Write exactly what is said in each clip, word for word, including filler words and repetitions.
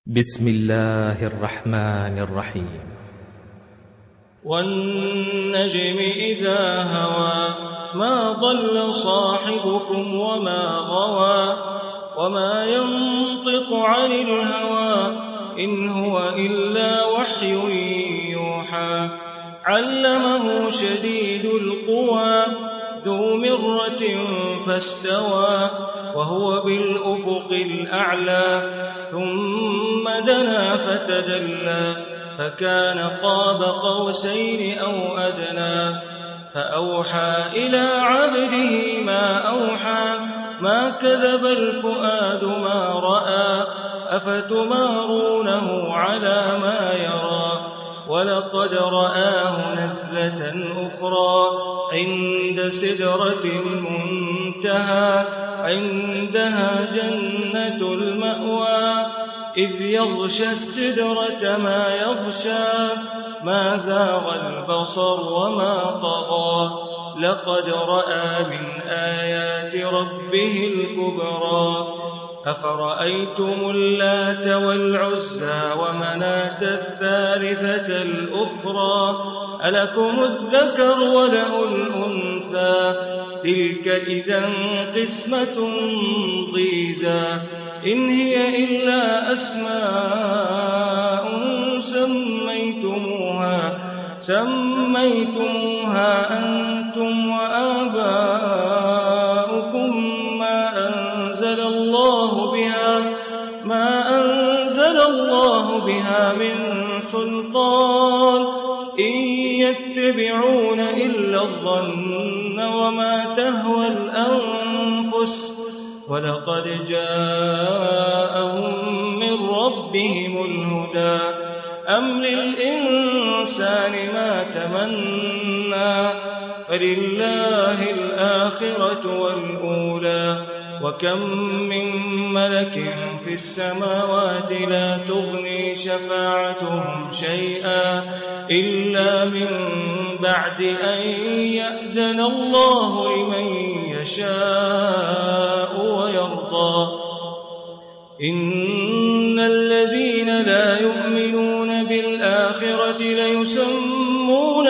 بسم الله الرحمن الرحيم. والنجم إذا هوى ما ضل صاحبكم وما غوى وما ينطق عن الهوى إن هو إلا وحي يوحى علمه شديد القوى ذو مرة فاستوى وهو بالأفق الأعلى ثم دنا فتدلى فكان قاب قوسين أو أدنى فأوحى إلى عبده ما أوحى ما كذب الفؤاد ما رأى أفتمارونه على ما يرى ولقد رآه نزلة أخرى عند سدرة المنتهى عندها جنة المأوى إذ يغشى السدرة ما يغشى ما زاغ البصر وما طغى لقد رأى من آيات ربه الكبرى أفرأيتم اللات والعزى ومناة الثالثة الأخرى ألكم الذكر وله الأنثى تلك إذا قسمة ضيزى إن هي إلا أسماء سميتموها سميتموها أنتم وآباؤكم ما أنزل الله بها ما أنزل الله بها من سلطان إن يتبعون إلا الظن وما تهوى الأنفس ولقد جاءهم من ربهم الهدى أم للإنسان ما تمنى فلله الآخرة والأولى وكم من ملك في السماوات لا تغني شفاعتهم شيئا إلا من بعد أن يأذن الله لمن يشاء ويرضى إن الذين لا يؤمنون بالآخرة ليسمون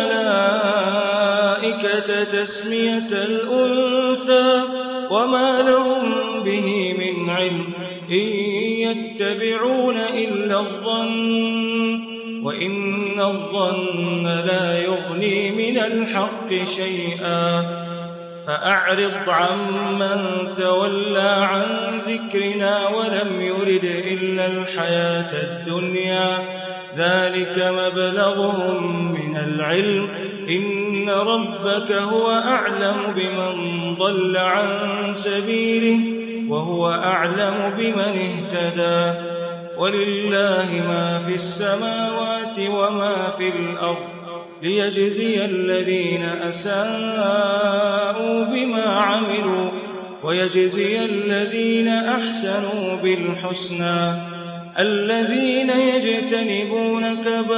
الملائكة تسمية الأنثى وما لهم به من علم إن يتبعون إلا الظن وإن الظن لا يغني من الحق شيئا فأعرض عمن تولى عن ذكرنا ولم يرد إلا الحياة الدنيا ذلك مبلغهم من العلم إن ربك هو أعلم بمن ضل عن سبيله وهو أعلم بمن اهتدى ولله ما في السماوات وما في الأرض ليجزي الذين أساءوا بما عملوا ويجزي الذين أحسنوا بالحسنى الذين يجتنبون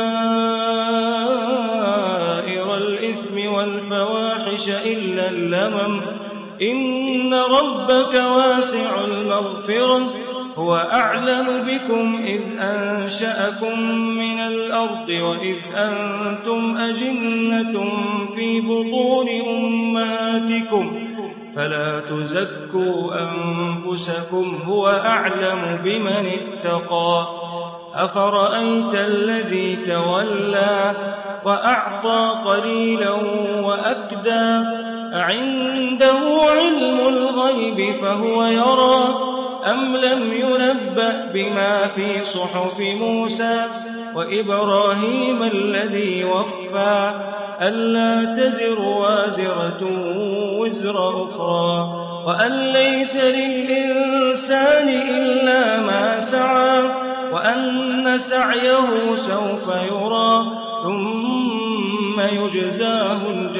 كبائر الإثم والفواحش إلا اللمم إن ربك واسع المغفرة هو أعلم بكم إذ أنشأكم من الأرض وإذ أنتم أجنة في بطون أمهاتكم فلا تزكوا أنفسكم هو أعلم بمن اتقى أفرأيت الذي تولى وأعطى قليلا وأكدى أعنده علم الغيب فهو يرى أم لم ينبأ بما في صحف موسى وإبراهيم الذي وفى ألا تزر وازرة وزر أخرى وأن ليس للإنسان إلا ما سعى وأن سعيه سوف يرى ثم يجزاه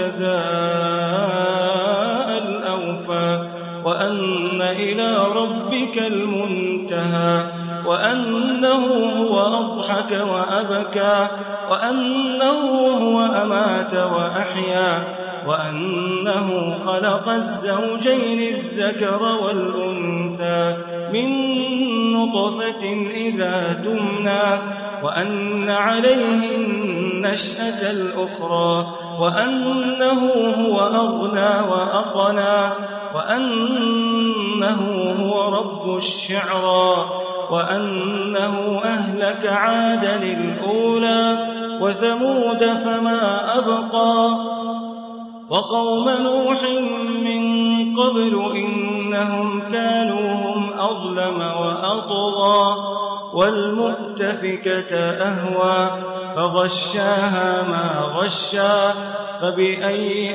الجزاء الأوفى وأن إلى ربك المنتهى وأنه هو أضحك وأبكى وأنه هو أمات وأحيا وأنه خلق الزوجين الذكر والأنثى من نطفة إذا تمنى وأن عليه النشأة الأخرى وأنه هو أغنى وأقنى وأنه هو رب الشعرى وأنه أهلك عادا الأولى وثمود فما أبقى وقوم نوح من قبل إنهم كانوا هم أظلم وأطغى والمؤتفكة أهوى فغشاها ما غشا فبأي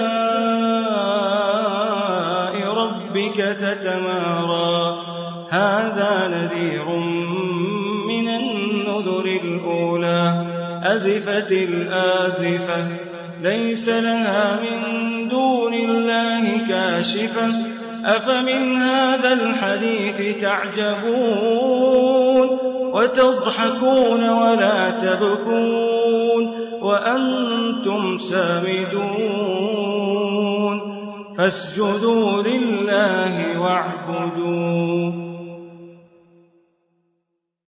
آلاء ربك تتمارى هذا نذير من النذر الأولى أزفت الآزفة ليس لها من دون الله كاشفة أفمن هذا الحديث تعجبون وتضحكون ولا تبكون وأنتم سامدون فاسجدوا لله واعبدوا